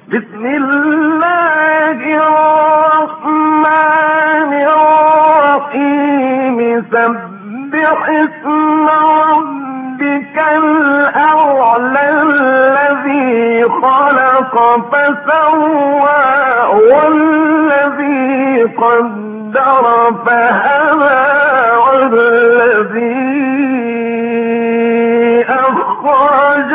بسم الله الرحمن الرحيم سبح اسم ربك الأعلى الذي خلق فسوى والذي قدر فهدى والذي أخرج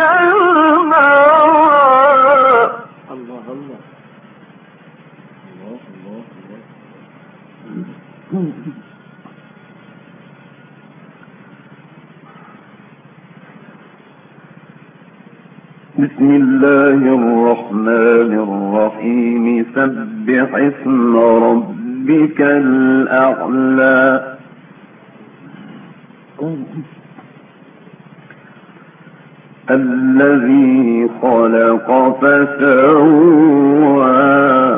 الماء. الله الله الله الله. بسم الله الرحمن الرحيم سبح اسم ربك الأعلى الذي خلق فسوى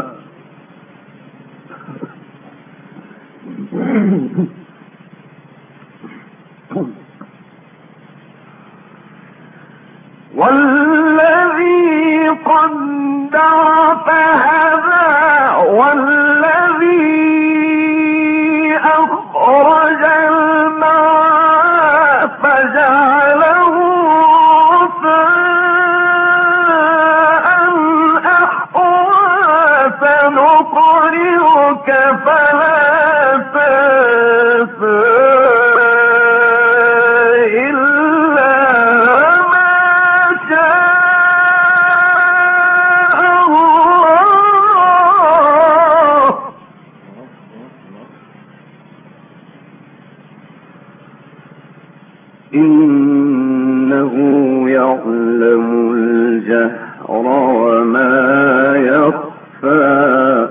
والذي قدر فهدى والذي أخرج الماء فجعله غثاء أحوى سنقرئك فلا تنسى إنه يعلم الجهر وما يخفى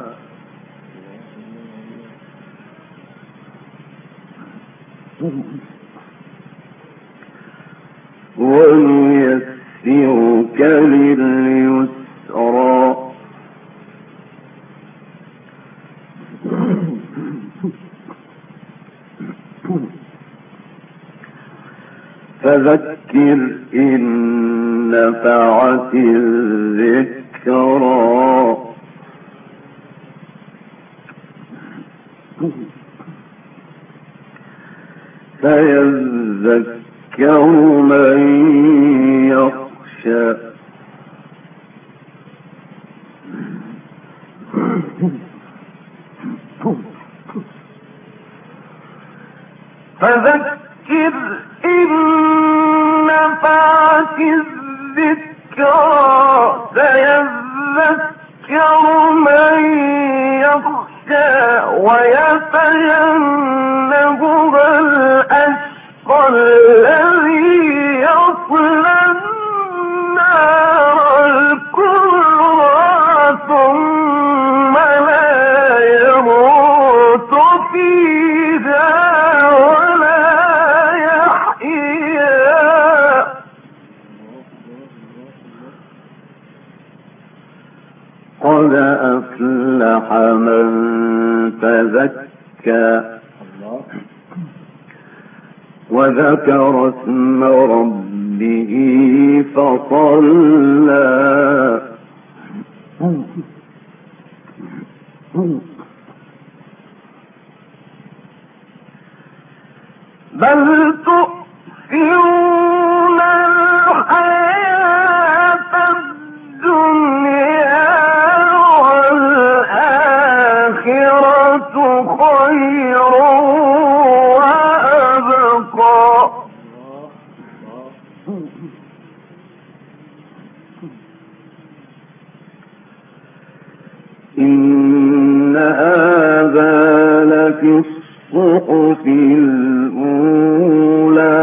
ونيسرك لليسرى فذكر إن نفعت الذكرى سيذكر من يخشى فذكر إن نفعت الذكرى سيذكر من يخشى ويتجنبها الأشقى الذي يصلى النار الكبرى ثم لا يموت فيها قد أفلح من تزكى وذكر اسم ربه فصلى بل تؤثرون الحياة الدنيا والآخرة خير وأبقى إن هذا لفي الصحف الأولى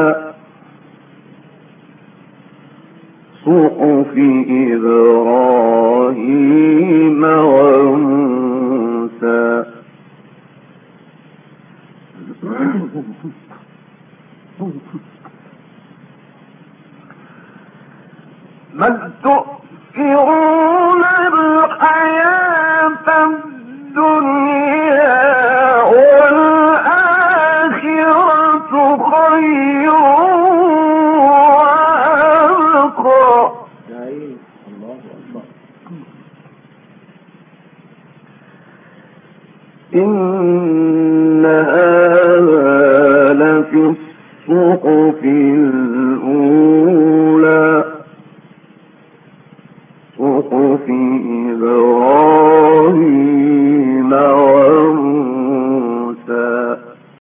صحف إبراهيم وموسى بل تؤثرون الحياة الدنيا والآخرة خير وأبقى. إن